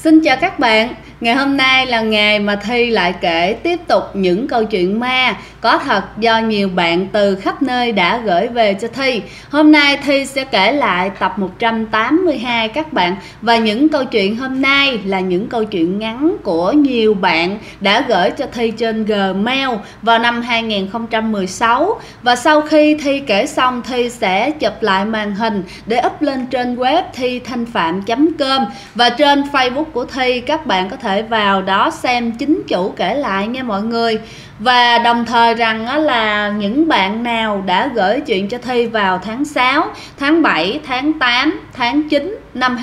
Xin chào các bạn, ngày hôm nay là ngày mà Thi lại kể tiếp tục những câu chuyện ma có thật do nhiều bạn từ khắp nơi đã gửi về cho Thi. Hôm nay Thi sẽ kể lại tập 182 các bạn. Và những câu chuyện hôm nay là những câu chuyện ngắn của nhiều bạn đã gửi cho Thi trên Gmail vào năm 2016. Và sau khi Thi kể xong, Thi sẽ chụp lại màn hình để up lên trên web thithanhpham.com. Và trên Facebook của Thi, các bạn có thể vào đó xem chính chủ kể lại nha mọi người. Và đồng thời rằng là những bạn nào đã gửi chuyện cho Thi vào tháng 6, tháng 7, tháng 8, tháng 9 năm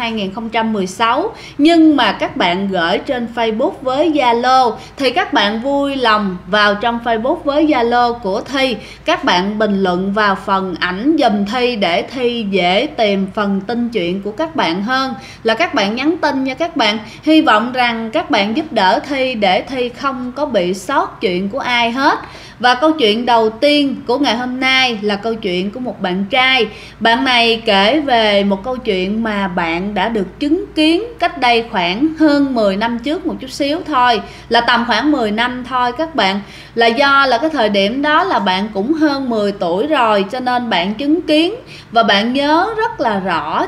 2016 nhưng mà các bạn gửi trên Facebook với Zalo thì các bạn vui lòng vào trong Facebook với Zalo của Thi, các bạn bình luận vào phần ảnh giùm Thi để Thi dễ tìm phần tin chuyện của các bạn hơn là các bạn nhắn tin nha các bạn. Hy vọng rằng các bạn giúp đỡ Thi để Thi không có bị sót chuyện của ai hết. Và câu chuyện đầu tiên của ngày hôm nay là câu chuyện của một bạn trai. Bạn này kể về một câu chuyện mà bạn đã được chứng kiến cách đây khoảng hơn 10 năm trước một chút xíu thôi, là tầm khoảng 10 năm thôi các bạn. Là do là cái thời điểm đó là bạn cũng hơn 10 tuổi rồi, cho nên bạn chứng kiến và bạn nhớ rất là rõ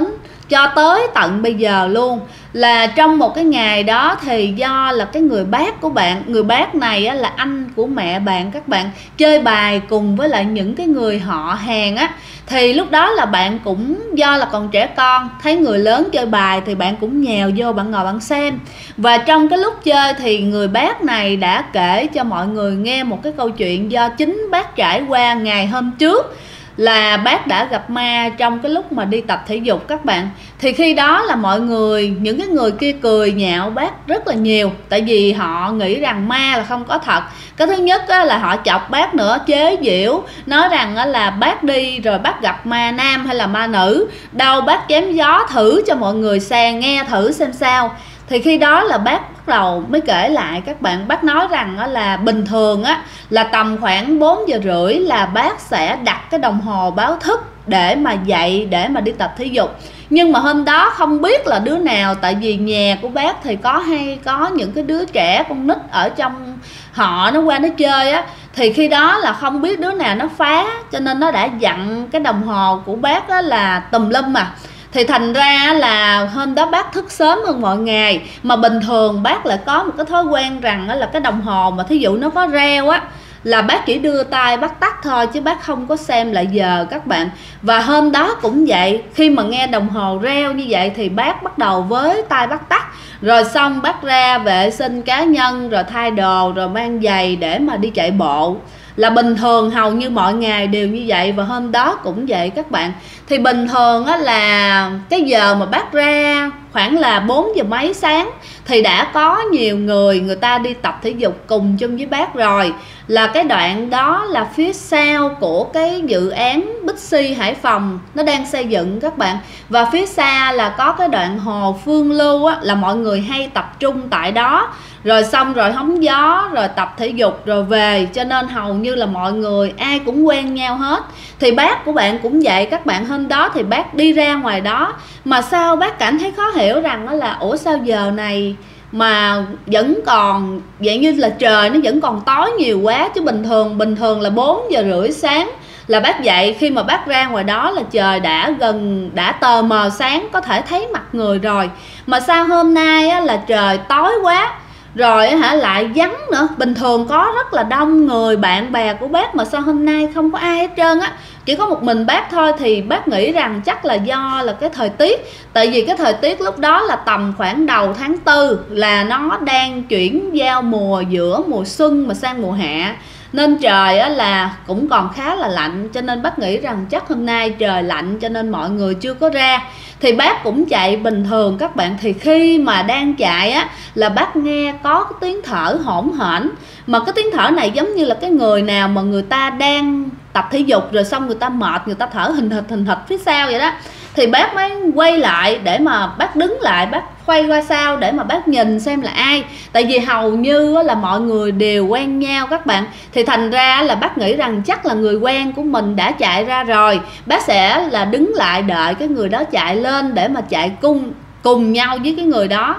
cho tới tận bây giờ luôn. Là trong một cái ngày đó thì do là cái người bác của bạn, người bác này á, là anh của mẹ bạn các bạn, chơi bài cùng với lại những cái người họ hàng á. Thì lúc đó là bạn cũng do là còn trẻ con, thấy người lớn chơi bài thì bạn cũng nhèo vô bạn ngồi bạn xem. Và trong cái lúc chơi thì người bác này đã kể cho mọi người nghe một cái câu chuyện do chính bác trải qua ngày hôm trước. Là bác đã gặp ma trong cái lúc mà đi tập thể dục các bạn. Thì khi đó là mọi người, những cái người kia cười nhạo bác rất là nhiều, tại vì họ nghĩ rằng ma là không có thật. Cái thứ nhất là họ chọc bác nữa, chế giễu, nói rằng là bác đi rồi bác gặp ma nam hay là ma nữ, đâu bác chém gió thử cho mọi người nghe thử xem sao. Thì khi đó là bác bắt đầu mới kể lại các bạn. Bác nói rằng là bình thường là tầm khoảng 4 giờ rưỡi là bác sẽ đặt cái đồng hồ báo thức để mà dậy, để mà đi tập thể dục. Nhưng mà hôm đó không biết là đứa nào, tại vì nhà của bác thì có những cái đứa trẻ con nít ở trong họ nó qua nó chơi á. Thì khi đó là không biết đứa nào nó phá, cho nên nó đã dặn cái đồng hồ của bác là tùm lum mà. Thì thành ra là hôm đó bác thức sớm hơn mọi ngày. Mà bình thường bác lại có một cái thói quen rằng là cái đồng hồ mà thí dụ nó có reo á là bác chỉ đưa tay bác tắt thôi, chứ bác không có xem lại giờ các bạn. Và hôm đó cũng vậy, khi mà nghe đồng hồ reo như vậy thì bác bắt đầu với tay bác tắt. Rồi xong bác ra vệ sinh cá nhân, rồi thay đồ, rồi mang giày để mà đi chạy bộ. Là bình thường hầu như mọi ngày đều như vậy. Và hôm đó cũng vậy các bạn. Thì bình thường là cái giờ mà bác ra khoảng là 4 giờ mấy sáng thì đã có nhiều người ta đi tập thể dục cùng chung với bác rồi. Là cái đoạn đó là phía sau của cái dự án Bixi Hải Phòng nó đang xây dựng các bạn. Và phía xa là có cái đoạn hồ Phương Lưu á, là mọi người hay tập trung tại đó. Rồi xong rồi hóng gió, rồi tập thể dục rồi về, cho nên hầu như là mọi người ai cũng quen nhau hết. Thì bác của bạn cũng vậy các bạn. Hôm đó thì bác đi ra ngoài đó, mà sao bác cảm thấy khó hiểu rằng đó là ủa sao giờ này mà vẫn còn vậy, như là trời nó vẫn còn tối nhiều quá. Chứ bình thường là 4 giờ rưỡi sáng là bác dậy. Khi mà bác ra ngoài đó là trời đã tờ mờ sáng, có thể thấy mặt người rồi. Mà sao hôm nay là trời tối quá, rồi lại vắng nữa. Bình thường có rất là đông người bạn bè của bác, mà sao hôm nay không có ai hết trơn á, chỉ có một mình bác thôi. Thì bác nghĩ rằng chắc là do là cái thời tiết, tại vì cái thời tiết lúc đó là tầm khoảng đầu tháng 4, là nó đang chuyển giao mùa, giữa mùa xuân mà sang mùa hạ, nên trời là cũng còn khá là lạnh. Cho nên bác nghĩ rằng chắc hôm nay trời lạnh cho nên mọi người chưa có ra. Thì bác cũng chạy bình thường các bạn. Thì khi mà đang chạy là bác nghe có cái tiếng thở hổn hển. Mà cái tiếng thở này giống như là cái người nào mà người ta đang tập thể dục rồi xong người ta mệt, người ta thở hình thịch phía sau vậy đó. Thì bác mới quay lại để mà bác đứng lại, bác quay qua sau để mà bác nhìn xem là ai. Tại vì hầu như là mọi người đều quen nhau các bạn. Thì thành ra là bác nghĩ rằng chắc là người quen của mình đã chạy ra rồi. Bác sẽ là đứng lại đợi cái người đó chạy lên để mà chạy cùng nhau với cái người đó.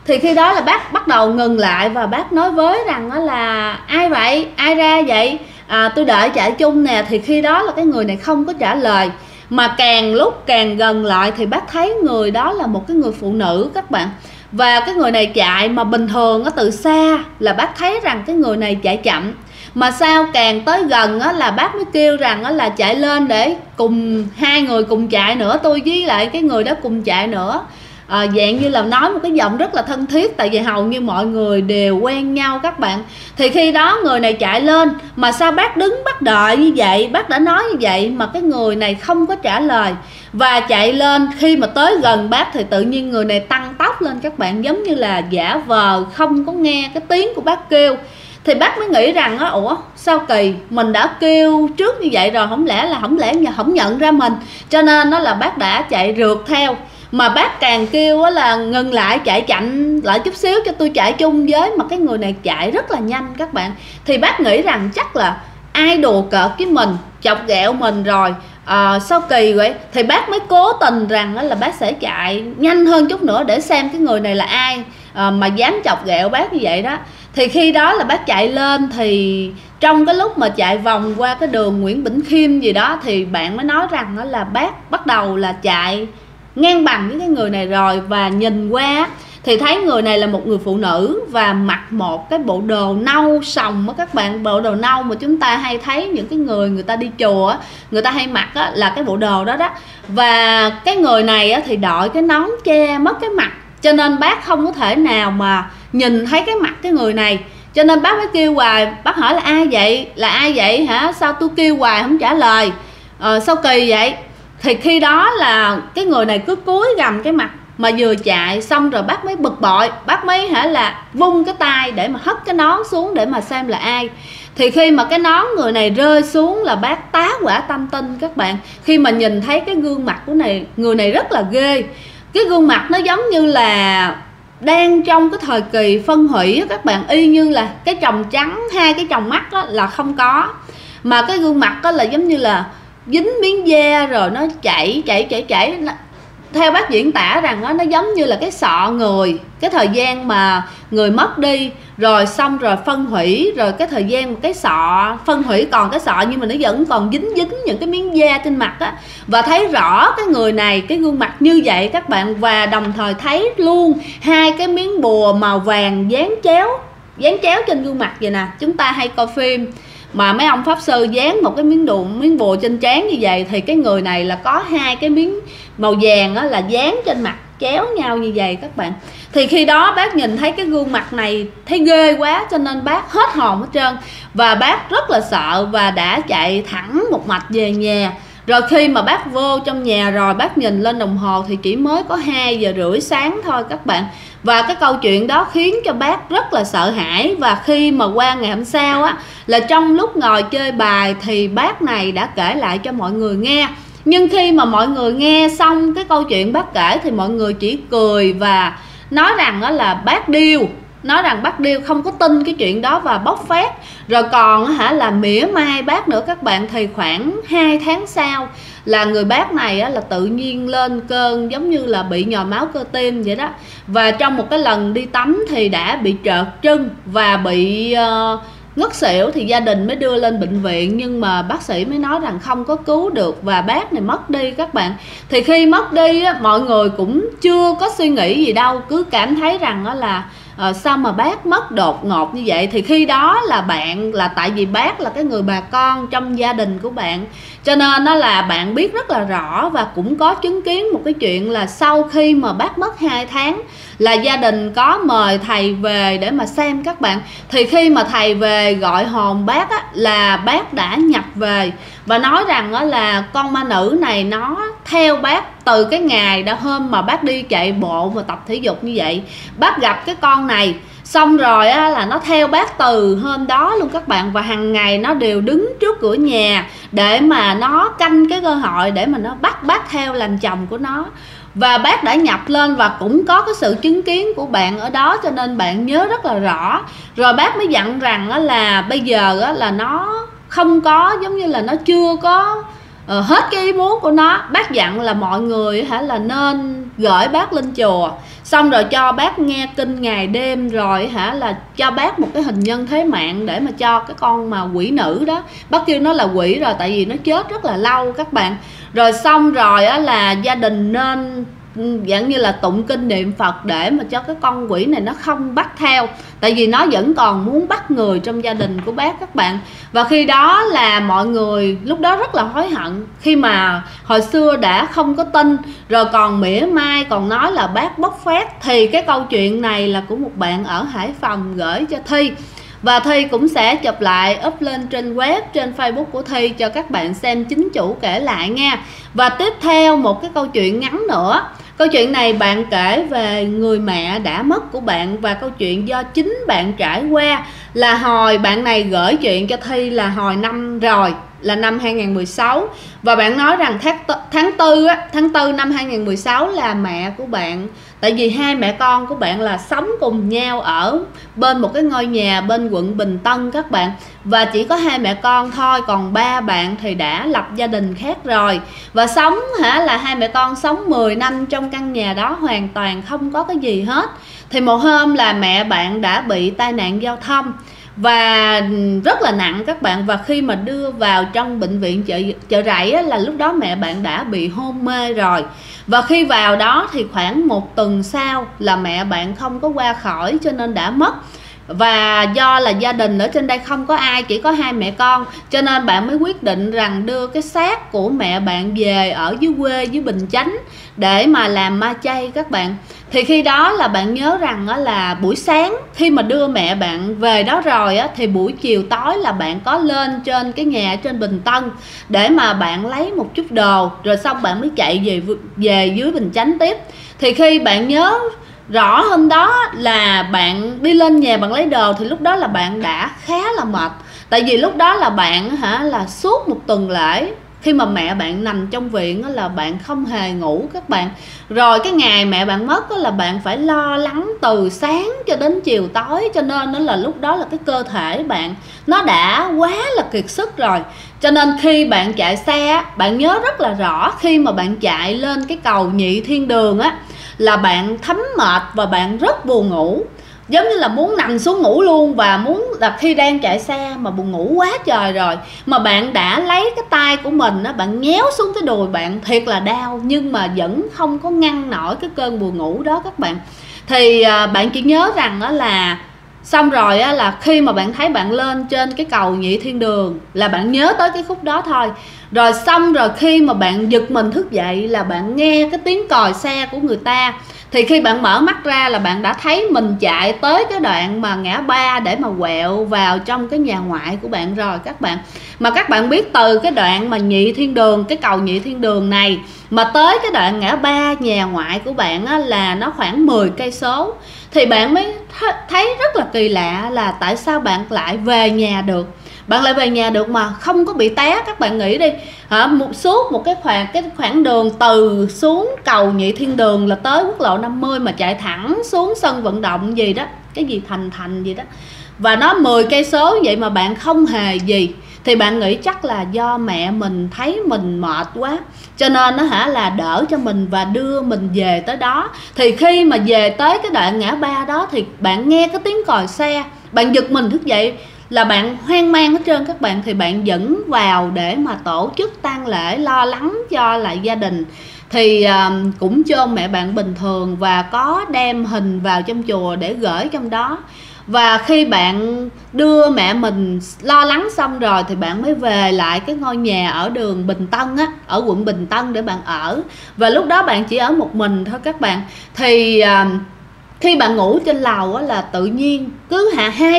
Thì khi đó là bác bắt đầu ngừng lại và bác nói với rằng đó là ai vậy, ai ra vậy, tôi đợi chạy chung nè. Thì khi đó là cái người này không có trả lời, mà càng lúc càng gần lại thì bác thấy người đó là một cái người phụ nữ các bạn. Và cái người này chạy mà bình thường á, từ xa là bác thấy rằng cái người này chạy chậm, mà sao càng tới gần á, là bác mới kêu rằng á, là chạy lên để cùng hai người cùng chạy nữa, tôi với lại cái người đó cùng chạy nữa. Dạng như là nói một cái giọng rất là thân thiết, tại vì hầu như mọi người đều quen nhau các bạn. Thì khi đó người này chạy lên, mà sao bác đứng bác đợi như vậy, bác đã nói như vậy mà cái người này không có trả lời. Và chạy lên, khi mà tới gần bác thì tự nhiên người này tăng tốc lên các bạn, giống như là giả vờ không có nghe cái tiếng của bác kêu. Thì bác mới nghĩ rằng á, ủa sao kỳ, mình đã kêu trước như vậy rồi, không lẽ không nhận ra mình, cho nên đó là bác đã chạy rượt theo. Mà bác càng kêu á là ngừng lại, chạy chậm lại chút xíu cho tôi chạy chung với, mà cái người này chạy rất là nhanh các bạn. Thì bác nghĩ rằng chắc là ai đùa cợt với mình, chọc ghẹo mình rồi, sao kỳ vậy. Thì bác mới cố tình rằng là bác sẽ chạy nhanh hơn chút nữa để xem cái người này là ai mà dám chọc ghẹo bác như vậy đó. Thì khi đó là bác chạy lên, thì trong cái lúc mà chạy vòng qua cái đường Nguyễn Bỉnh Khiêm gì đó, thì bạn mới nói rằng đó là bác bắt đầu là chạy ngang bằng với cái người này rồi. Và nhìn qua thì thấy người này là một người phụ nữ và mặc một cái bộ đồ nâu sòng á các bạn. Bộ đồ nâu mà chúng ta hay thấy những cái người ta đi chùa á, người ta hay mặc á, là cái bộ đồ đó đó. Và cái người này á, thì đội cái nón che mất cái mặt, cho nên bác không có thể nào mà nhìn thấy cái mặt cái người này. Cho nên bác mới kêu hoài, bác hỏi là ai vậy, là ai vậy hả, sao tôi kêu hoài không trả lời, sao kỳ vậy. Thì khi đó là cái người này cứ cúi gằm cái mặt, mà vừa chạy xong rồi bác mới bực bội, bác mới là vung cái tay để mà hất cái nón xuống để mà xem là ai. Thì khi mà cái nón người này rơi xuống là bác tá hỏa tâm tinh các bạn. Khi mà nhìn thấy cái gương mặt của người này rất là ghê. Cái gương mặt nó giống như là đang trong cái thời kỳ phân hủy các bạn, y như là cái tròng trắng, hai cái tròng mắt là không có, mà cái gương mặt là giống như là dính miếng da rồi nó chảy. Theo bác diễn tả rằng nó giống như là cái sọ người, cái thời gian mà người mất đi rồi xong rồi phân hủy, rồi cái thời gian mà cái sọ phân hủy còn cái sọ nhưng mà nó vẫn còn dính những cái miếng da trên mặt á. Và thấy rõ cái người này, cái gương mặt như vậy các bạn. Và đồng thời thấy luôn hai cái miếng bùa màu vàng dán chéo trên gương mặt vậy nè. Chúng ta hay coi phim mà mấy ông pháp sư dán một cái miếng bùa trên trán như vậy, thì cái người này là có hai cái miếng màu vàng đó là dán trên mặt chéo nhau như vậy các bạn. Thì khi đó bác nhìn thấy cái gương mặt này thấy ghê quá, cho nên bác hết hồn hết trơn, và bác rất là sợ và đã chạy thẳng một mạch về nhà. Rồi khi mà bác vô trong nhà rồi, bác nhìn lên đồng hồ thì chỉ mới có 2:30 sáng thôi các bạn. Và cái câu chuyện đó khiến cho bác rất là sợ hãi. Và khi mà qua ngày hôm sau á, là trong lúc ngồi chơi bài thì bác này đã kể lại cho mọi người nghe. Nhưng khi mà mọi người nghe xong cái câu chuyện bác kể thì mọi người chỉ cười và nói rằng đó là bác điêu. Nói rằng bác điêu không có tin cái chuyện đó và bóc phét. Rồi còn là mỉa mai bác nữa các bạn. Thì khoảng 2 tháng sau là người bác này là tự nhiên lên cơn giống như là bị nhồi máu cơ tim vậy đó. Và trong một cái lần đi tắm thì đã bị trợt chân và bị ngất xỉu. Thì gia đình mới đưa lên bệnh viện, nhưng mà bác sĩ mới nói rằng không có cứu được và bác này mất đi các bạn. Thì khi mất đi mọi người cũng chưa có suy nghĩ gì đâu, cứ cảm thấy rằng đó là sao mà bác mất đột ngột như vậy. Thì khi đó là tại vì bác là cái người bà con trong gia đình của bạn, cho nên đó là bạn biết rất là rõ và cũng có chứng kiến một cái chuyện là sau khi mà bác mất 2 tháng là gia đình có mời thầy về để mà xem các bạn. Thì khi mà thầy về gọi hồn bác là bác đã nhập về và nói rằng đó là con ma nữ này nó theo bác từ cái ngày đã hôm mà bác đi chạy bộ và tập thể dục như vậy. Bác gặp cái con này xong rồi là nó theo bác từ hôm đó luôn các bạn. Và hàng ngày nó đều đứng trước cửa nhà để mà nó canh cái cơ hội để mà nó bắt bác theo làm chồng của nó. Và bác đã nhập lên và cũng có cái sự chứng kiến của bạn ở đó, cho nên bạn nhớ rất là rõ. Rồi bác mới dặn rằng là bây giờ là nó không có, giống như là nó chưa có hết cái ý muốn của nó. Bác dặn là mọi người là nên gửi bác lên chùa, xong rồi cho bác nghe kinh ngày đêm, rồi là cho bác một cái hình nhân thế mạng để mà cho cái con mà quỷ nữ đó, bác kêu nó là quỷ rồi tại vì nó chết rất là lâu các bạn. Rồi xong rồi là gia đình nên dạng như là tụng kinh niệm Phật để mà cho cái con quỷ này nó không bắt theo, tại vì nó vẫn còn muốn bắt người trong gia đình của bác các bạn. Và khi đó là mọi người lúc đó rất là hối hận, khi mà hồi xưa đã không có tin rồi còn mỉa mai, còn nói là bác bốc phét. Thì cái câu chuyện này là của một bạn ở Hải Phòng gửi cho Thi, và Thi cũng sẽ chụp lại up lên trên web, trên Facebook của Thi cho các bạn xem chính chủ kể lại nha. Và tiếp theo một cái câu chuyện ngắn nữa. Câu chuyện này bạn kể về người mẹ đã mất của bạn, và câu chuyện do chính bạn trải qua. Là hồi bạn này gửi chuyện cho Thi là hồi năm rồi, là năm 2016. Và bạn nói rằng tháng 4 năm 2016 là mẹ của bạn, tại vì hai mẹ con của bạn là sống cùng nhau ở bên một cái ngôi nhà bên quận Bình Tân các bạn. Và chỉ có hai mẹ con thôi, còn ba bạn thì đã lập gia đình khác rồi. Và sống là hai mẹ con sống 10 năm trong căn nhà đó hoàn toàn không có cái gì hết. Thì một hôm là mẹ bạn đã bị tai nạn giao thông và rất là nặng các bạn. Và khi mà đưa vào trong bệnh viện Chợ Rẫy là lúc đó mẹ bạn đã bị hôn mê rồi. Và khi vào đó thì khoảng một tuần sau là mẹ bạn không có qua khỏi, cho nên đã mất. Và do là gia đình ở trên đây không có ai, chỉ có hai mẹ con, cho nên bạn mới quyết định rằng đưa cái xác của mẹ bạn về ở dưới quê, dưới Bình Chánh để mà làm ma chay các bạn. Thì khi đó là bạn nhớ rằng là buổi sáng khi mà đưa mẹ bạn về đó rồi thì buổi chiều tối là bạn có lên trên cái nhà trên Bình Tân để mà bạn lấy một chút đồ, rồi xong bạn mới chạy về dưới Bình Chánh tiếp. Thì khi bạn nhớ rõ hôm đó là bạn đi lên nhà bạn lấy đồ, thì lúc đó là bạn đã khá là mệt. Tại vì lúc đó là bạn là suốt một tuần lễ, khi mà mẹ bạn nằm trong viện là bạn không hề ngủ các bạn. Rồi cái ngày mẹ bạn mất là bạn phải lo lắng từ sáng cho đến chiều tối, cho nên nó là lúc đó là cái cơ thể bạn nó đã quá là kiệt sức rồi. Cho nên khi bạn chạy xe, bạn nhớ rất là rõ khi mà bạn chạy lên cái cầu Nhị Thiên Đường là bạn thấm mệt và bạn rất buồn ngủ, giống như là muốn nằm xuống ngủ luôn. Và muốn là khi đang chạy xe mà buồn ngủ quá trời rồi, mà bạn đã lấy cái tay của mình bạn nhéo xuống cái đùi bạn, thiệt là đau, nhưng mà vẫn không có ngăn nổi cái cơn buồn ngủ đó các bạn. Thì bạn chỉ nhớ rằng là xong rồi là khi mà bạn thấy bạn lên trên cái cầu Nhị Thiên Đường là bạn nhớ tới cái khúc đó thôi. Rồi xong rồi khi mà bạn giật mình thức dậy là bạn nghe cái tiếng còi xe của người ta. Thì khi bạn mở mắt ra là bạn đã thấy mình chạy tới cái đoạn mà ngã ba để mà quẹo vào trong cái nhà ngoại của bạn rồi các bạn. Mà các bạn biết từ cái đoạn mà Nhị Thiên Đường, cái cầu Nhị Thiên Đường này mà tới cái đoạn ngã ba nhà ngoại của bạn là nó khoảng 10 cây số. Thì bạn mới thấy rất là kỳ lạ là tại sao bạn lại về nhà được. Bạn lại về nhà được mà không có bị té. Các bạn nghĩ đi, suốt một cái khoảng đường từ xuống cầu Nhị Thiên Đường là tới quốc lộ 50 mà chạy thẳng xuống sân vận động gì đó, cái gì thành gì đó, và nó 10 cây số vậy mà bạn không hề gì. Thì bạn nghĩ chắc là do mẹ mình thấy mình mệt quá, cho nên nó là đỡ cho mình và đưa mình về tới đó. Thì khi mà về tới cái đoạn ngã ba đó thì bạn nghe cái tiếng còi xe, bạn giật mình thức dậy là bạn hoang mang hết trơn các bạn. Thì bạn dẫn vào để mà tổ chức tang lễ, lo lắng cho lại gia đình. Thì cũng chôn mẹ bạn bình thường và có đem hình vào trong chùa để gửi trong đó. Và khi bạn đưa mẹ mình lo lắng xong rồi thì bạn mới về lại cái ngôi nhà ở đường Bình Tân ở quận Bình Tân để bạn ở. Và lúc đó bạn chỉ ở một mình thôi các bạn. Thì khi bạn ngủ trên lầu là tự nhiên cứ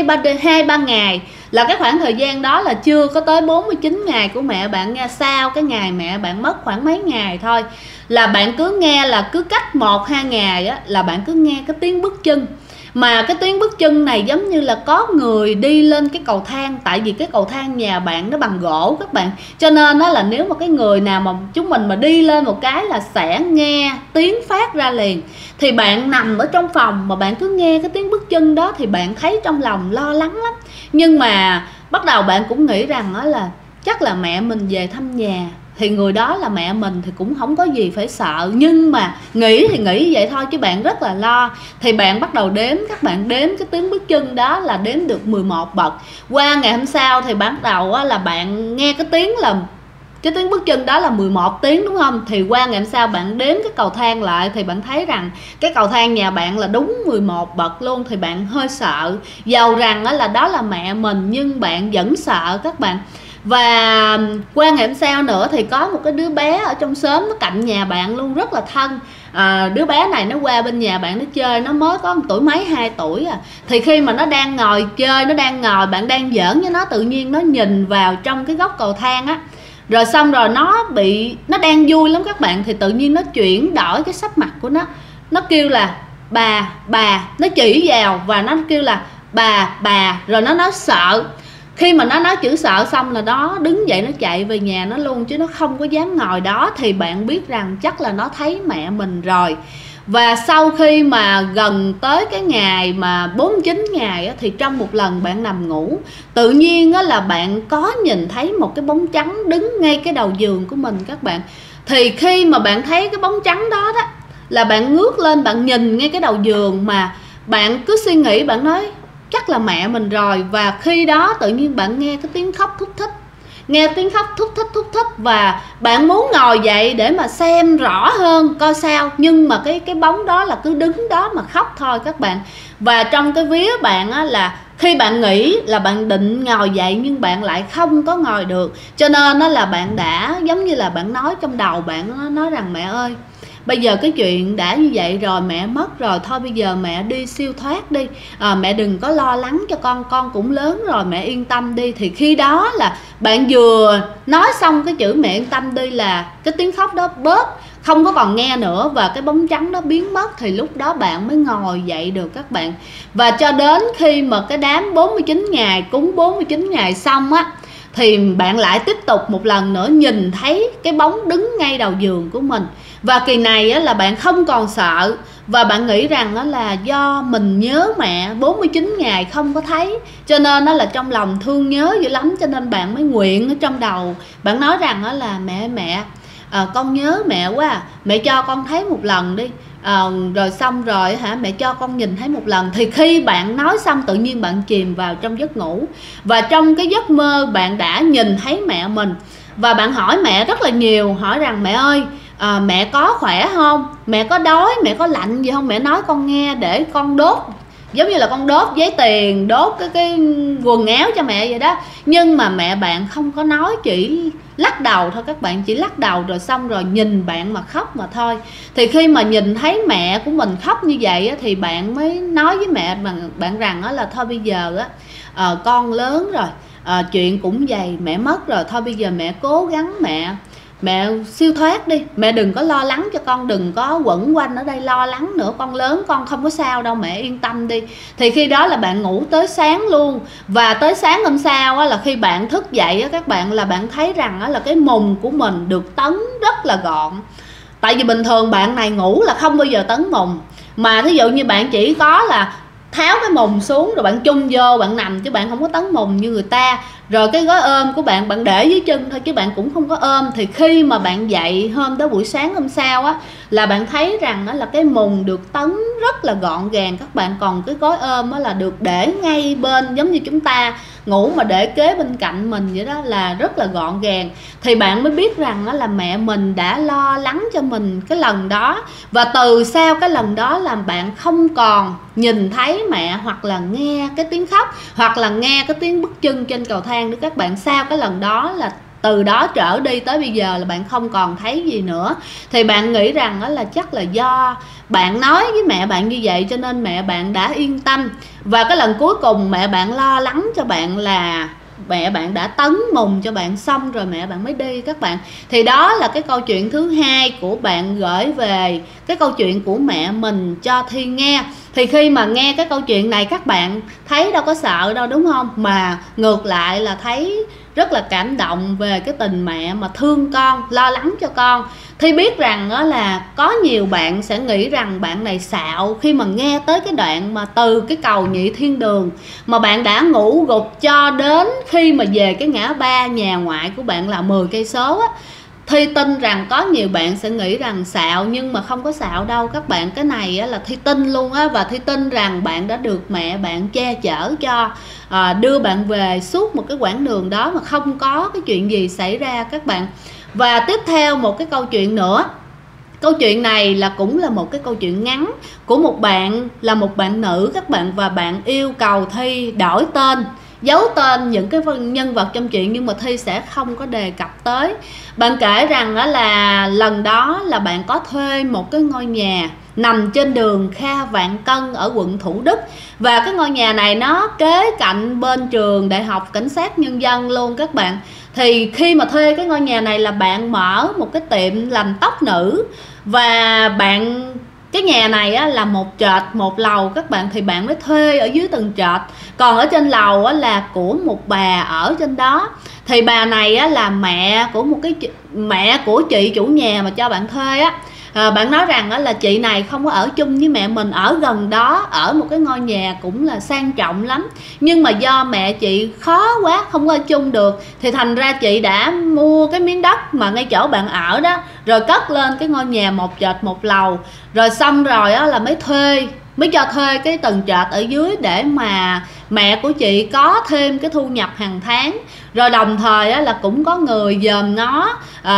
2-3 ngày, là cái khoảng thời gian đó là chưa có tới 49 ngày của mẹ bạn nha. Sau cái ngày mẹ bạn mất khoảng mấy ngày thôi là bạn cứ nghe là cứ cách 1-2 ngày là bạn cứ nghe cái tiếng bước chân. Mà cái tiếng bước chân này giống như là có người đi lên cái cầu thang. Tại vì cái cầu thang nhà bạn nó bằng gỗ các bạn, cho nên là nếu mà cái người nào mà chúng mình mà đi lên một cái là sẽ nghe tiếng phát ra liền. Thì bạn nằm ở trong phòng mà bạn cứ nghe cái tiếng bước chân đó thì bạn thấy trong lòng lo lắng lắm. Nhưng mà bắt đầu bạn cũng nghĩ rằng là chắc là mẹ mình về thăm nhà, thì người đó là mẹ mình thì cũng không có gì phải sợ. Nhưng mà nghĩ thì nghĩ vậy thôi chứ bạn rất là lo. Thì bạn bắt đầu đếm, các bạn đếm cái tiếng bước chân đó là đếm được 11 bậc. Qua ngày hôm sau thì bắt đầu là bạn nghe cái tiếng bước chân đó là 11 tiếng đúng không? Thì qua ngày hôm sau bạn đếm cái cầu thang lại thì bạn thấy rằng cái cầu thang nhà bạn là đúng 11 bậc luôn. Thì bạn hơi sợ, dầu rằng là đó là mẹ mình nhưng bạn vẫn sợ các bạn. Và qua ngày hôm sau nữa thì có một cái đứa bé ở trong xóm, nó cạnh nhà bạn luôn, rất là thân. Đứa bé này nó qua bên nhà bạn nó chơi, nó mới có 1 tuổi mấy, 2 tuổi à. Thì khi mà nó đang ngồi chơi, nó đang ngồi, bạn đang giỡn với nó, tự nhiên nó nhìn vào trong cái góc cầu thang á. Rồi xong rồi nó đang vui lắm các bạn. Thì tự nhiên nó chuyển đổi cái sắc mặt của nó kêu là bà, nó chỉ vào và nó kêu là bà. Rồi nó nói sợ. Khi mà nó nói chữ sợ xong là nó đứng dậy, nó chạy về nhà nó luôn, chứ nó không có dám ngồi đó. Thì bạn biết rằng chắc là nó thấy mẹ mình rồi. Và sau khi mà gần tới cái ngày mà 49 ngày á, thì trong một lần bạn nằm ngủ, tự nhiên á, là bạn có nhìn thấy một cái bóng trắng đứng ngay cái đầu giường của mình các bạn. Thì khi mà bạn thấy cái bóng trắng đó là bạn ngước lên, bạn nhìn ngay cái đầu giường, mà bạn cứ suy nghĩ, bạn nói chắc là mẹ mình rồi. Và khi đó tự nhiên bạn nghe cái tiếng khóc thút thít, thút thít, và bạn muốn ngồi dậy để mà xem rõ hơn coi sao, nhưng mà cái bóng đó là cứ đứng đó mà khóc thôi các bạn. Và trong cái vía bạn á, là khi bạn nghĩ là bạn định ngồi dậy nhưng bạn lại không có ngồi được, cho nên là bạn đã giống như là bạn nói trong đầu bạn, nói rằng mẹ ơi, bây giờ cái chuyện đã như vậy rồi, mẹ mất rồi, thôi bây giờ mẹ đi siêu thoát đi, mẹ đừng có lo lắng cho con cũng lớn rồi, mẹ yên tâm đi. Thì khi đó là bạn vừa nói xong cái chữ mẹ yên tâm đi là cái tiếng khóc đó bớt, không có còn nghe nữa, và cái bóng trắng đó biến mất. Thì lúc đó bạn mới ngồi dậy được các bạn. Và cho đến khi mà cái đám 49 ngày, cúng 49 ngày xong á, thì bạn lại tiếp tục một lần nữa nhìn thấy cái bóng đứng ngay đầu giường của mình. Và kỳ này á, là bạn không còn sợ, và bạn nghĩ rằng á, là do mình nhớ mẹ 49 ngày không có thấy, cho nên á, là trong lòng thương nhớ dữ lắm, cho nên bạn mới nguyện ở trong đầu. Bạn nói rằng á, là mẹ con nhớ mẹ quá, mẹ cho con thấy một lần đi. Rồi xong rồi mẹ cho con nhìn thấy một lần. Thì khi bạn nói xong, tự nhiên bạn chìm vào trong giấc ngủ, và trong cái giấc mơ bạn đã nhìn thấy mẹ mình. Và bạn hỏi mẹ rất là nhiều, hỏi rằng mẹ ơi, mẹ có khỏe không, mẹ có đói, mẹ có lạnh gì không, mẹ nói con nghe để con đốt, giống như là con đốt giấy tiền, đốt cái quần áo cho mẹ vậy đó. Nhưng mà mẹ bạn không có nói, chỉ lắc đầu thôi các bạn, chỉ lắc đầu rồi xong rồi nhìn bạn mà khóc mà thôi. Thì khi mà nhìn thấy mẹ của mình khóc như vậy á, thì bạn mới nói với mẹ bạn rằng á, là thôi bây giờ á, con lớn rồi, chuyện cũng vậy, mẹ mất rồi, thôi bây giờ mẹ cố gắng mẹ siêu thoát đi, mẹ đừng có lo lắng cho con, đừng có quẩn quanh ở đây lo lắng nữa, con lớn con không có sao đâu, mẹ yên tâm đi. Thì khi đó là bạn ngủ tới sáng luôn. Và tới sáng hôm sau á, là khi bạn thức dậy á, các bạn, là bạn thấy rằng á, là cái mùng của mình được tấn rất là gọn. Tại vì bình thường bạn này ngủ là không bao giờ tấn mùng, mà thí dụ như bạn chỉ có là tháo cái mùng xuống rồi bạn chung vô bạn nằm, chứ bạn không có tấn mùng như người ta. Rồi cái gối ôm của bạn để dưới chân thôi, chứ bạn cũng không có ôm. Thì khi mà bạn dậy hôm đó buổi sáng hôm sau á, là bạn thấy rằng đó là cái mùng được tấn rất là gọn gàng các bạn. Còn cái gối ôm á là được để ngay bên, giống như chúng ta ngủ mà để kế bên cạnh mình vậy đó, là rất là gọn gàng. Thì bạn mới biết rằng đó là mẹ mình đã lo lắng cho mình cái lần đó. Và từ sau cái lần đó là bạn không còn nhìn thấy mẹ, hoặc là nghe cái tiếng khóc, hoặc là nghe cái tiếng bước chân trên cầu thang nữa các bạn. Sau cái lần đó là từ đó trở đi tới bây giờ là bạn không còn thấy gì nữa. Thì bạn nghĩ rằng đó là chắc là do bạn nói với mẹ bạn như vậy cho nên mẹ bạn đã yên tâm. Và cái lần cuối cùng mẹ bạn lo lắng cho bạn là mẹ bạn đã tấn mùng cho bạn xong rồi mẹ bạn mới đi các bạn. Thì đó là cái câu chuyện thứ hai của bạn gửi về cái câu chuyện của mẹ mình cho Thi nghe. Thì khi mà nghe cái câu chuyện này các bạn thấy đâu có sợ đâu đúng không, mà ngược lại là thấy rất là cảm động về cái tình mẹ mà thương con, lo lắng cho con. Thi biết rằng đó là có nhiều bạn sẽ nghĩ rằng bạn này xạo khi mà nghe tới cái đoạn mà từ cái cầu Nhị Thiên Đường mà bạn đã ngủ gục cho đến khi mà về cái ngã ba nhà ngoại của bạn là 10 cây số á, Thi tin rằng có nhiều bạn sẽ nghĩ rằng xạo, nhưng mà không có xạo đâu các bạn. Cái này là Thi tin luôn á, và Thi tin rằng bạn đã được mẹ bạn che chở cho, đưa bạn về suốt một cái quãng đường đó mà không có cái chuyện gì xảy ra các bạn. Và tiếp theo một cái câu chuyện nữa. Câu chuyện này cũng là một cái câu chuyện ngắn của một bạn, là một bạn nữ các bạn, và bạn yêu cầu Thi đổi tên, giấu tên những cái nhân vật trong chuyện, nhưng mà Thi sẽ không có đề cập tới. Bạn kể rằng đó là lần đó là bạn có thuê một cái ngôi nhà nằm trên đường Kha Vạn Cân ở quận Thủ Đức, và cái ngôi nhà này nó kế cạnh bên trường Đại học Cảnh sát Nhân dân luôn các bạn. Thì khi mà thuê cái ngôi nhà này là bạn mở một cái tiệm làm tóc nữ, và cái nhà này là một trệt một lầu các bạn, thì bạn mới thuê ở dưới tầng trệt, còn ở trên lầu là của một bà ở trên đó. Thì bà này là mẹ của chị chủ nhà mà cho bạn thuê á. Bạn nói rằng là chị này không có ở chung với mẹ mình, ở gần đó, ở một cái ngôi nhà cũng là sang trọng lắm, nhưng mà do mẹ chị khó quá không có ở chung được, thì thành ra chị đã mua cái miếng đất mà ngay chỗ bạn ở đó, rồi cất lên cái ngôi nhà một trệt một lầu, rồi xong rồi là mới cho thuê cái tầng trệt ở dưới để mà mẹ của chị có thêm cái thu nhập hàng tháng, rồi đồng thời là cũng có người dòm ngó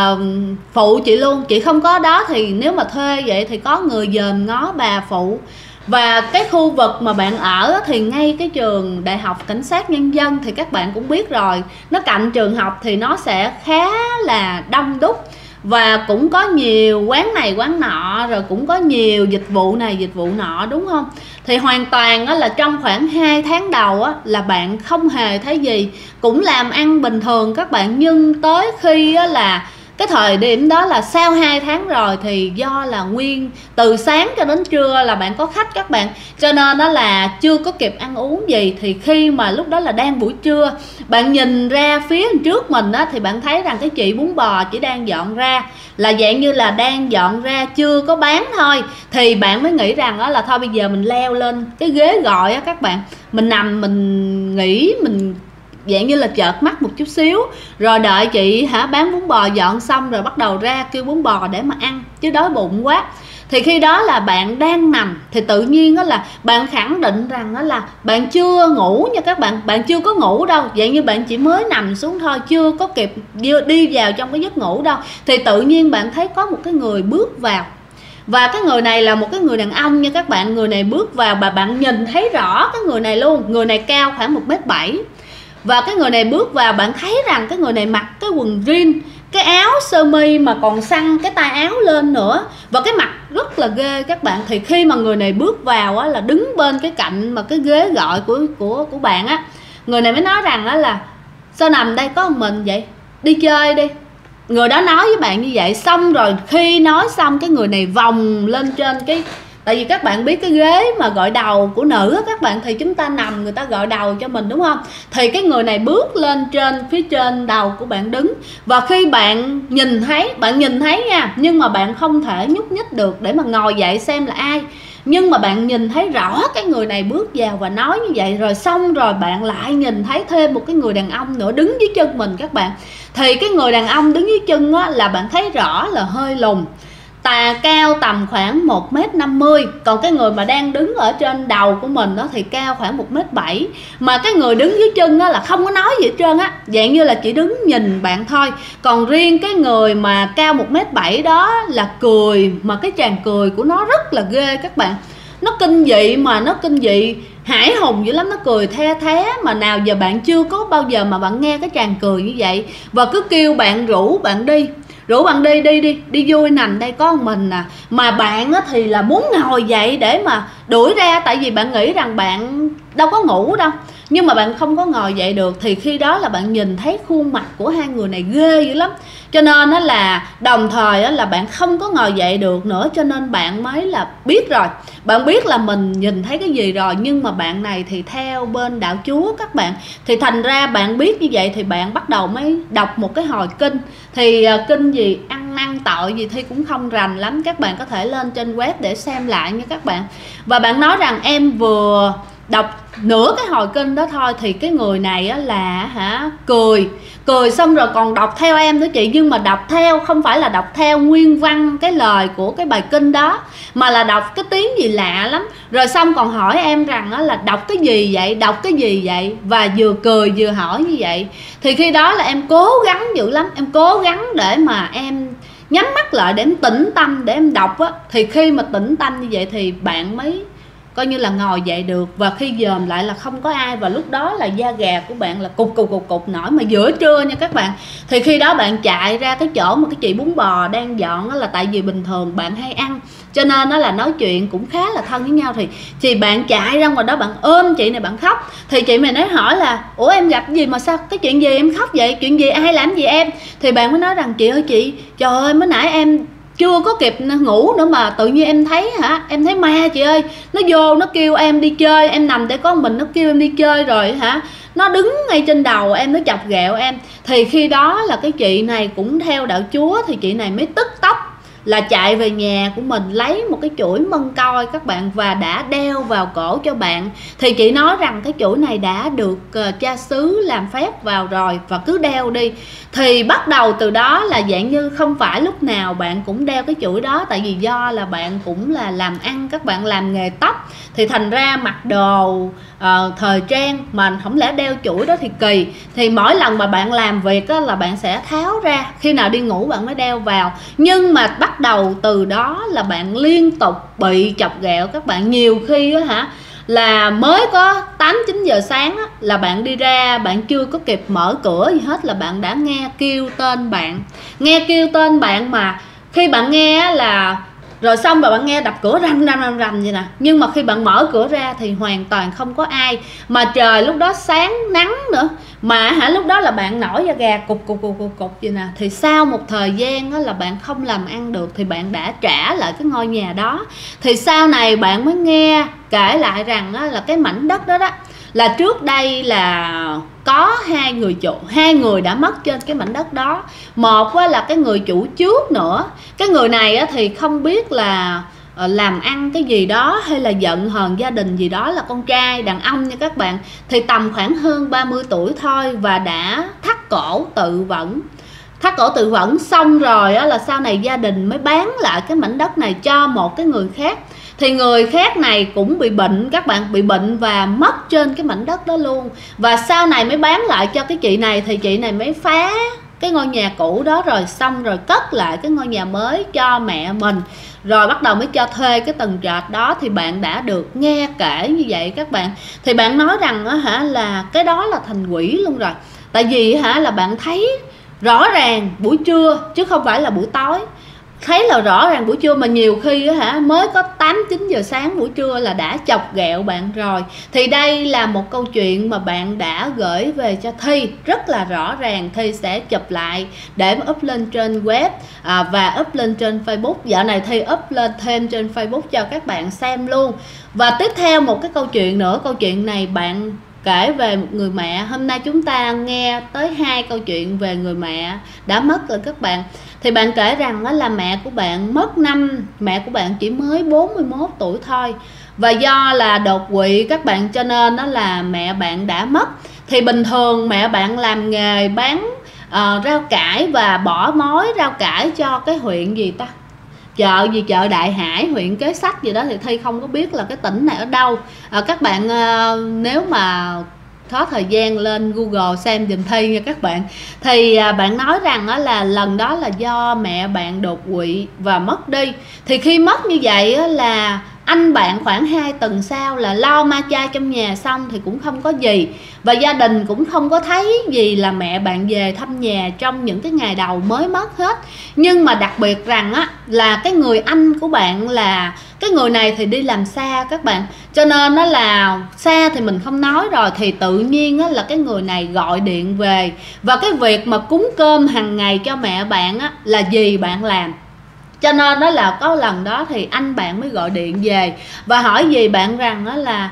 phụ chị luôn. Chị không có đó thì nếu mà thuê vậy thì có người dòm ngó bà phụ. Và cái khu vực mà bạn ở thì ngay cái trường Đại học Cảnh sát Nhân dân, thì các bạn cũng biết rồi, nó cạnh trường học thì nó sẽ khá là đông đúc, và cũng có nhiều quán này quán nọ, rồi cũng có nhiều dịch vụ này dịch vụ nọ, đúng không? Thì hoàn toàn là trong khoảng 2 tháng đầu là bạn không hề thấy gì, cũng làm ăn bình thường các bạn. Nhưng tới khi là cái thời điểm đó là sau 2 tháng rồi, thì do là nguyên từ sáng cho đến trưa là bạn có khách các bạn, cho nên đó là chưa có kịp ăn uống gì. Thì khi mà lúc đó là đang buổi trưa, bạn nhìn ra phía trước mình thì bạn thấy rằng cái chị bún bò chỉ đang dọn ra, là dạng như là đang dọn ra chưa có bán thôi. Thì bạn mới nghĩ rằng là thôi bây giờ mình leo lên cái ghế gọi các bạn, mình nằm mình nghỉ, mình dạng như là chợp mắt một chút xíu, rồi đợi chị bán bún bò dọn xong rồi bắt đầu ra kêu bún bò để mà ăn, chứ đói bụng quá. Thì khi đó là bạn đang nằm, thì tự nhiên là bạn khẳng định rằng là bạn chưa ngủ nha các bạn. Bạn chưa có ngủ đâu, dạng như bạn chỉ mới nằm xuống thôi, chưa có kịp đi vào trong cái giấc ngủ đâu. Thì tự nhiên bạn thấy có một cái người bước vào, và cái người này là một cái người đàn ông nha các bạn. Người này bước vào và bạn nhìn thấy rõ cái người này luôn. Người này cao khoảng 1m7, và cái người này bước vào, bạn thấy rằng cái người này mặc cái quần jean, cái áo sơ mi mà còn xăng cái tay áo lên nữa, và cái mặt rất là ghê các bạn. Thì khi mà người này bước vào là đứng bên cái cạnh mà cái ghế gọi của bạn người này mới nói rằng là sao nằm đây có một mình vậy, đi chơi đi. Người đó nói với bạn như vậy. Xong rồi khi nói xong, cái người này vòng lên trên cái, tại vì các bạn biết cái ghế mà gội đầu của nữ các bạn, thì chúng ta nằm người ta gội đầu cho mình, đúng không? Thì cái người này bước lên trên, phía trên đầu của bạn đứng, và khi bạn nhìn thấy nha, nhưng mà bạn không thể nhúc nhích được để mà ngồi dậy xem là ai. Nhưng mà bạn nhìn thấy rõ cái người này bước vào và nói như vậy. Rồi xong rồi bạn lại nhìn thấy thêm một cái người đàn ông nữa đứng dưới chân mình các bạn. Thì cái người đàn ông đứng dưới chân là bạn thấy rõ là hơi lùn, cao tầm khoảng 1m50. Còn cái người mà đang đứng ở trên đầu của mình thì cao khoảng 1m7. Mà cái người đứng dưới chân là không có nói gì hết trơn dạng như là chỉ đứng nhìn bạn thôi. Còn riêng cái người mà cao 1m7 đó là cười, mà cái tràng cười của nó rất là ghê các bạn. Nó kinh dị, mà nó kinh dị hãi hùng dữ lắm. Nó cười the thé mà nào giờ bạn chưa có bao giờ mà bạn nghe cái tràng cười như vậy. Và cứ kêu bạn, rủ bạn đi vui nằm đây có một mình mà bạn thì là muốn ngồi dậy để mà đuổi ra, tại vì bạn nghĩ rằng bạn đâu có ngủ đâu, nhưng mà bạn không có ngồi dậy được. Thì khi đó là bạn nhìn thấy khuôn mặt của hai người này ghê dữ lắm, cho nên là đồng thời là bạn không có ngồi dậy được nữa. Cho nên bạn mới là biết rồi, bạn biết là mình nhìn thấy cái gì rồi. Nhưng mà bạn này thì theo bên đạo Chúa các bạn, thì thành ra bạn biết như vậy thì bạn bắt đầu mới đọc một cái hồi kinh. Thì kinh gì ăn năn tội gì thì cũng không rành lắm, các bạn có thể lên trên web để xem lại nha các bạn. Và bạn nói rằng em vừa đọc nửa cái hồi kinh đó thôi thì cái người này á là cười xong rồi còn đọc theo em nữa chị. Nhưng mà đọc theo không phải là đọc theo nguyên văn cái lời của cái bài kinh đó, mà là đọc cái tiếng gì lạ lắm. Rồi xong còn hỏi em rằng á là đọc cái gì vậy, đọc cái gì vậy, và vừa cười vừa hỏi như vậy. Thì khi đó là em cố gắng dữ lắm, em cố gắng để mà em nhắm mắt lại để em tĩnh tâm để em đọc á. Thì khi mà tĩnh tâm như vậy thì bạn mới coi như là ngồi dậy được. Và khi dòm lại là không có ai, và lúc đó là da gà của bạn là cục nổi, mà giữa trưa nha các bạn. Thì khi đó bạn chạy ra cái chỗ mà cái chị bún bò đang dọn, đó là tại vì bình thường bạn hay ăn cho nên nó là nói chuyện cũng khá là thân với nhau. Thì bạn chạy ra ngoài đó, bạn ôm chị này bạn khóc. Thì chị này nói hỏi là ủa em gặp gì mà sao, cái chuyện gì em khóc vậy, chuyện gì, ai làm gì em? Thì bạn mới nói rằng chị ơi chị, trời ơi mới nãy em chưa có kịp ngủ nữa mà tự nhiên em thấy em thấy ma chị ơi. Nó vô nó kêu em đi chơi, em nằm để có mình, nó kêu em đi chơi rồi nó đứng ngay trên đầu em, nó chọc ghẹo em. Thì khi đó là cái chị này cũng theo đạo Chúa, thì chị này mới tức tốc là chạy về nhà của mình lấy một cái chuỗi mân coi các bạn, và đã đeo vào cổ cho bạn. Thì chị nói rằng cái chuỗi này đã được cha xứ làm phép vào rồi và cứ đeo đi. Thì bắt đầu từ đó là dạng như không phải lúc nào bạn cũng đeo cái chuỗi đó, tại vì do là bạn cũng là làm ăn, các bạn làm nghề tóc, thì thành ra mặc đồ thời trang mà không lẽ đeo chuỗi đó thì kỳ. Thì mỗi lần mà bạn làm việc đó là bạn sẽ tháo ra, khi nào đi ngủ bạn mới đeo vào. Nhưng mà bắt đầu từ đó là bạn liên tục bị chọc ghẹo các bạn. Nhiều khi á là mới có 8-9 giờ sáng á, là bạn đi ra, bạn chưa có kịp mở cửa gì hết là bạn đã nghe kêu tên bạn. Nghe kêu tên bạn mà khi bạn nghe á là rồi xong rồi bạn nghe đập cửa rầm vậy nè. Nhưng mà khi bạn mở cửa ra thì hoàn toàn không có ai, mà trời lúc đó sáng nắng nữa, mà lúc đó là bạn nổi da gà cục vậy nè. Thì sau một thời gian là bạn không làm ăn được thì bạn đã trả lại cái ngôi nhà đó. Thì sau này bạn mới nghe kể lại rằng là cái mảnh đất đó là trước đây là có hai người đã mất trên cái mảnh đất đó. Một là cái người chủ trước nữa, cái người này thì không biết là làm ăn cái gì đó hay là giận hờn gia đình gì đó, là con trai đàn ông nha các bạn, thì tầm khoảng hơn 30 tuổi thôi, và đã thắt cổ tự vẫn xong rồi là sau này gia đình mới bán lại cái mảnh đất này cho một cái người khác. Thì người khác này cũng bị bệnh các bạn, bị bệnh và mất trên cái mảnh đất đó luôn. Và sau này mới bán lại cho cái chị này, thì chị này mới phá cái ngôi nhà cũ đó, rồi xong rồi cất lại cái ngôi nhà mới cho mẹ mình, rồi bắt đầu mới cho thuê cái tầng trệt đó. Thì bạn đã được nghe kể như vậy các bạn. Thì bạn nói rằng là cái đó là thành quỷ luôn rồi. Tại vì là bạn thấy rõ ràng buổi trưa chứ không phải là buổi tối, thấy là rõ ràng buổi trưa, mà nhiều khi mới có 8-9 giờ sáng buổi trưa là đã chọc ghẹo bạn rồi. Thì đây là một câu chuyện mà bạn đã gửi về cho Thi rất là rõ ràng. Thi sẽ chụp lại để up lên trên web và up lên trên Facebook. Dạo này Thi up lên thêm trên Facebook cho các bạn xem luôn. Và tiếp theo một cái câu chuyện nữa. Câu chuyện này bạn kể về một người mẹ. Hôm nay chúng ta nghe tới 2 câu chuyện về người mẹ đã mất rồi các bạn. Thì bạn kể rằng đó là mẹ của bạn mất năm mẹ của bạn chỉ mới 41 tuổi thôi. Và do là đột quỵ các bạn, cho nên đó là mẹ bạn đã mất. Thì bình thường mẹ bạn làm nghề bán rau cải và bỏ mối rau cải cho cái huyện gì ta, chợ Đại Hải, huyện Kế Sách gì đó, thì Thi không có biết là cái tỉnh này ở đâu. Các bạn nếu mà có thời gian lên Google xem giùm Thi nha các bạn. Thì bạn nói rằng là lần đó là do mẹ bạn đột quỵ và mất đi. Thì khi mất như vậy là anh bạn khoảng 2 tuần sau là lo ma chay trong nhà xong thì cũng không có gì, và gia đình cũng không có thấy gì là mẹ bạn về thăm nhà trong những cái ngày đầu mới mất hết. Nhưng mà đặc biệt rằng là cái người anh của bạn, là cái người này thì đi làm xa các bạn, cho nên nó là xa thì mình không nói rồi. Thì tự nhiên là cái người này gọi điện về, và cái việc mà cúng cơm hàng ngày cho mẹ bạn là dì bạn làm. Cho nên đó là có lần đó thì anh bạn mới gọi điện về và hỏi dì bạn rằng đó là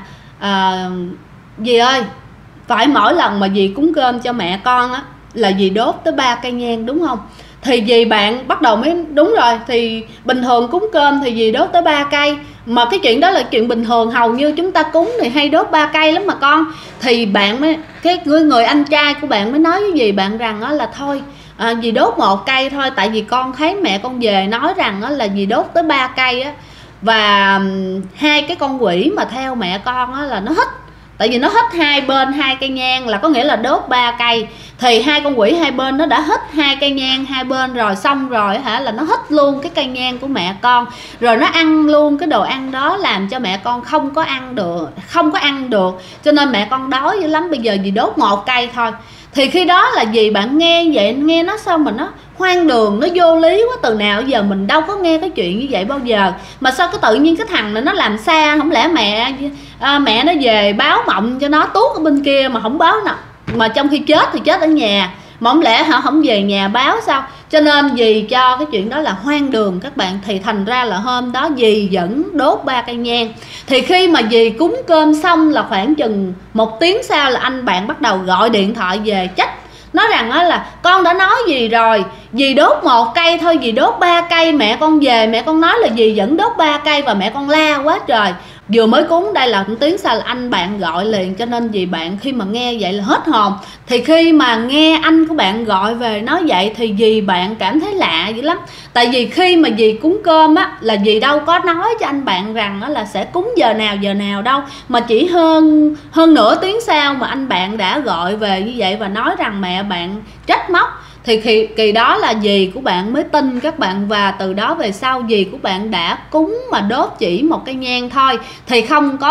dì ơi, phải mỗi lần mà dì cúng cơm cho mẹ con là dì đốt tới 3 cây nhang đúng không? Thì dì bạn bắt đầu mới đúng rồi, thì bình thường cúng cơm thì dì đốt tới 3 cây, mà cái chuyện đó là chuyện bình thường, hầu như chúng ta cúng thì hay đốt 3 cây lắm mà con. Thì bạn mới, cái người anh trai của bạn mới nói với dì bạn rằng đó là thôi dì đốt 1 cây thôi, tại vì con thấy mẹ con về nói rằng đó là dì đốt tới 3 cây á, và 2 cái con quỷ mà theo mẹ con á là nó hít, tại vì nó hít 2 bên 2 cây nhang, là có nghĩa là đốt 3 cây thì 2 con quỷ 2 bên nó đã hít 2 cây nhang 2 bên rồi, xong rồi là nó hít luôn cái cây nhang của mẹ con, rồi nó ăn luôn cái đồ ăn đó, làm cho mẹ con không có ăn được, cho nên mẹ con đói dữ lắm. Bây giờ dì đốt 1 cây thôi. Thì khi đó là gì bạn nghe vậy, nghe nó sao mà nó hoang đường, nó vô lý quá. Từ nào giờ mình đâu có nghe cái chuyện như vậy bao giờ, mà sao cái tự nhiên cái thằng này nó làm xa, không lẽ mẹ nó về báo mộng cho nó tuốt ở bên kia mà không báo nào, mà trong khi chết thì chết ở nhà, mà không lẽ không về nhà báo sao? Cho nên dì cho cái chuyện đó là hoang đường các bạn. Thì thành ra là hôm đó dì vẫn đốt 3 cây nhang. Thì khi mà dì cúng cơm xong là khoảng chừng 1 tiếng sau là anh bạn bắt đầu gọi điện thoại về trách, nói rằng là con đã nói gì rồi, dì đốt 1 cây thôi, dì đốt 3 cây, mẹ con về mẹ con nói là dì vẫn đốt 3 cây và mẹ con la quá trời. Vừa mới cúng đây là 1 tiếng sau là anh bạn gọi liền, cho nên dì bạn khi mà nghe vậy là hết hồn. Thì khi mà nghe anh của bạn gọi về nói vậy thì dì bạn cảm thấy lạ dữ lắm. Tại vì khi mà dì cúng cơm á là dì đâu có nói cho anh bạn rằng là sẽ cúng giờ nào đâu, mà chỉ hơn nửa tiếng sau mà anh bạn đã gọi về như vậy và nói rằng mẹ bạn trách móc. Thì kỳ đó là dì của bạn mới tin các bạn, và từ đó về sau dì của bạn đã cúng mà đốt chỉ 1 cây nhang thôi, thì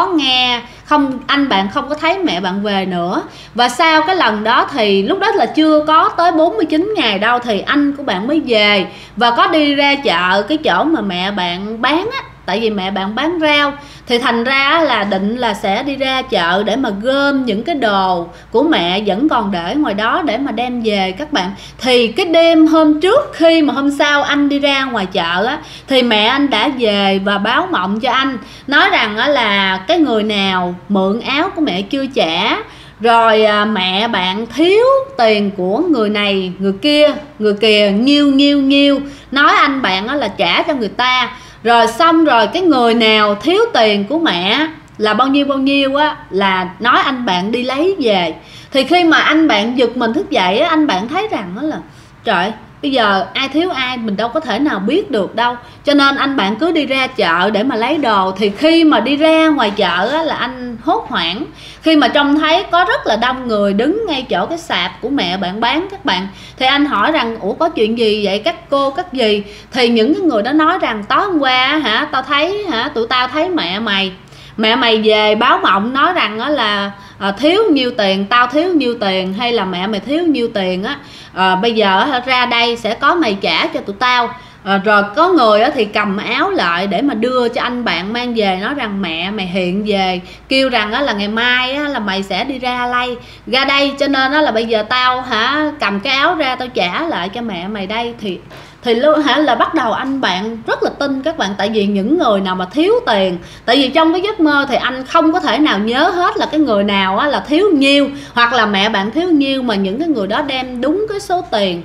anh bạn không có thấy mẹ bạn về nữa. Và sau cái lần đó thì lúc đó là chưa có tới 49 ngày đâu, thì anh của bạn mới về và có đi ra chợ, cái chỗ mà mẹ bạn bán á, tại vì mẹ bạn bán rau, thì thành ra là định là sẽ đi ra chợ để mà gom những cái đồ của mẹ vẫn còn để ngoài đó để mà đem về các bạn. Thì cái đêm hôm trước khi mà hôm sau anh đi ra ngoài chợ á, thì mẹ anh đã về và báo mộng cho anh, nói rằng là cái người nào mượn áo của mẹ chưa trả, rồi mẹ bạn thiếu tiền của người này người kia nhiêu, nói anh bạn là trả cho người ta. Rồi xong rồi cái người nào thiếu tiền của mẹ là bao nhiêu á là nói anh bạn đi lấy về. Thì khi mà anh bạn giật mình thức dậy á, anh bạn thấy rằng đó là trời, bây giờ ai thiếu ai mình đâu có thể nào biết được đâu, cho nên anh bạn cứ đi ra chợ để mà lấy đồ. Thì khi mà đi ra ngoài chợ á, là anh hốt hoảng khi mà trông thấy có rất là đông người đứng ngay chỗ cái sạp của mẹ bạn bán các bạn. Thì anh hỏi rằng ủa có chuyện gì vậy các cô các dì? Thì những cái người đó nói rằng tối hôm qua tao thấy tụi tao thấy mẹ mày về báo mộng nói rằng là thiếu nhiêu tiền, tao thiếu nhiêu tiền, hay là mẹ mày thiếu nhiêu tiền á, bây giờ ra đây sẽ có mày trả cho tụi tao. Rồi có người thì cầm áo lại để mà đưa cho anh bạn mang về, nói rằng mẹ mày hiện về kêu rằng là ngày mai là mày sẽ đi ra đây, cho nên là bây giờ tao cầm cái áo ra tao trả lại cho mẹ mày đây. Thì là bắt đầu anh bạn rất là tin các bạn. Tại vì những người nào mà thiếu tiền, tại vì trong cái giấc mơ thì anh không có thể nào nhớ hết là cái người nào là thiếu nhiêu hoặc là mẹ bạn thiếu nhiêu, mà những cái người đó đem đúng cái số tiền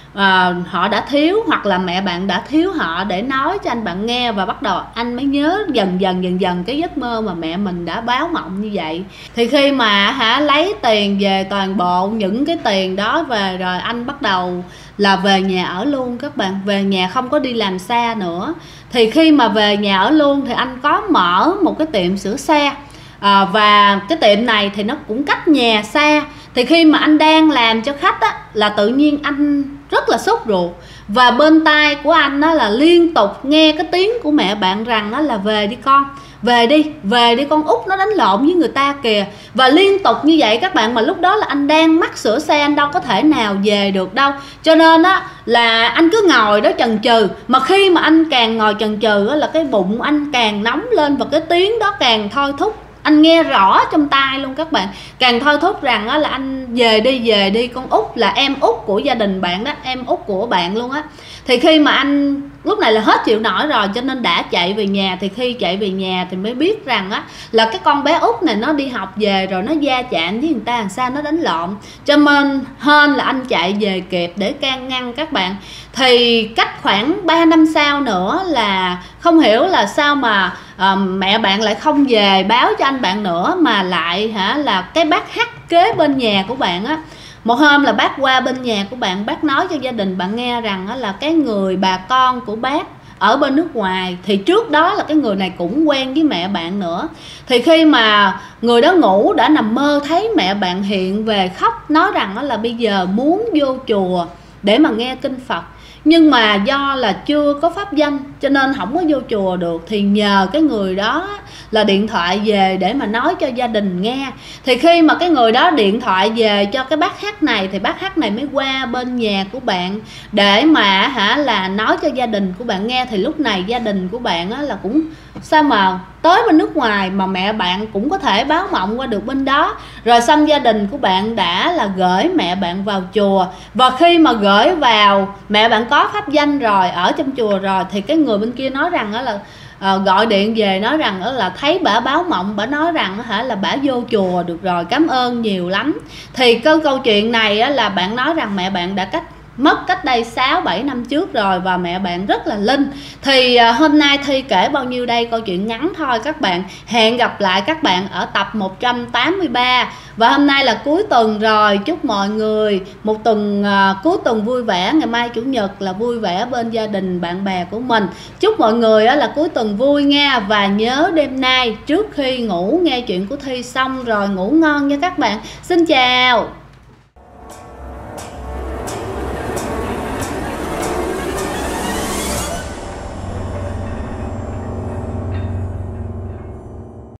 họ đã thiếu hoặc là mẹ bạn đã thiếu họ để nói cho anh bạn nghe. Và bắt đầu anh mới nhớ dần dần cái giấc mơ mà mẹ mình đã báo mộng như vậy. Thì khi mà lấy tiền về toàn bộ những cái tiền đó về rồi, anh bắt đầu là về nhà ở luôn các bạn, về nhà không có đi làm xa nữa. Thì khi mà về nhà ở luôn thì anh có mở một cái tiệm sửa xe, và cái tiệm này thì nó cũng cách nhà xa. Thì khi mà anh đang làm cho khách á, là tự nhiên anh rất là sốt ruột, và bên tai của anh đó là liên tục nghe cái tiếng của mẹ bạn rằng đó là về đi con, về đi con út nó đánh lộn với người ta kìa. Và liên tục như vậy các bạn, mà lúc đó là anh đang mắc sửa xe, anh đâu có thể nào về được đâu, cho nên á là anh cứ ngồi đó chần chừ. Mà khi mà anh càng ngồi chần chừ á, là cái bụng anh càng nóng lên, và cái tiếng đó càng thôi thúc, anh nghe rõ trong tai luôn các bạn, càng thôi thúc rằng là anh về đi con út là em út của gia đình bạn đó, em út của bạn luôn á. Thì khi mà anh lúc này là hết chịu nổi rồi, cho nên đã chạy về nhà. Thì khi chạy về nhà thì mới biết rằng á là cái con bé út này nó đi học về rồi nó va chạm với người ta làm sao nó đánh lộn, cho nên hên là anh chạy về kịp để can ngăn các bạn. Thì cách khoảng 3 năm sau nữa là không hiểu là sao mà mẹ bạn lại không về báo cho anh bạn nữa, mà lại là cái bác H kế bên nhà của bạn á, một hôm là bác qua bên nhà của bạn, bác nói cho gia đình bạn nghe rằng là cái người bà con của bác ở bên nước ngoài, thì trước đó là cái người này cũng quen với mẹ bạn nữa. Thì khi mà người đó ngủ đã nằm mơ thấy mẹ bạn hiện về khóc, nói rằng là bây giờ muốn vô chùa để mà nghe kinh Phật, nhưng mà do là chưa có pháp danh cho nên không có vô chùa được. Thì nhờ cái người đó là điện thoại về để mà nói cho gia đình nghe. Thì khi mà cái người đó điện thoại về cho cái bác H này, thì bác H này mới qua bên nhà của bạn để mà là nói cho gia đình của bạn nghe. Thì lúc này gia đình của bạn là cũng sao mà tới bên nước ngoài mà mẹ bạn cũng có thể báo mộng qua được bên đó. Rồi xong gia đình của bạn đã là gửi mẹ bạn vào chùa, và khi mà gửi vào, mẹ bạn có pháp danh rồi, ở trong chùa rồi, thì cái người bên kia nói rằng là gọi điện về nói rằng là thấy bả báo mộng, bả nói rằng là bả vô chùa được rồi, cảm ơn nhiều lắm. Thì câu chuyện này là bạn nói rằng mẹ bạn đã mất cách đây 6-7 năm trước rồi, và mẹ bạn rất là linh. Thì hôm nay Thi kể bao nhiêu đây, câu chuyện ngắn thôi các bạn. Hẹn gặp lại các bạn ở tập 183. Và hôm nay là cuối tuần rồi, chúc mọi người một tuần cuối tuần vui vẻ. Ngày mai Chủ nhật là vui vẻ bên gia đình bạn bè của mình. Chúc mọi người là cuối tuần vui nha. Và nhớ đêm nay trước khi ngủ nghe chuyện của Thi xong rồi ngủ ngon nha các bạn. Xin chào.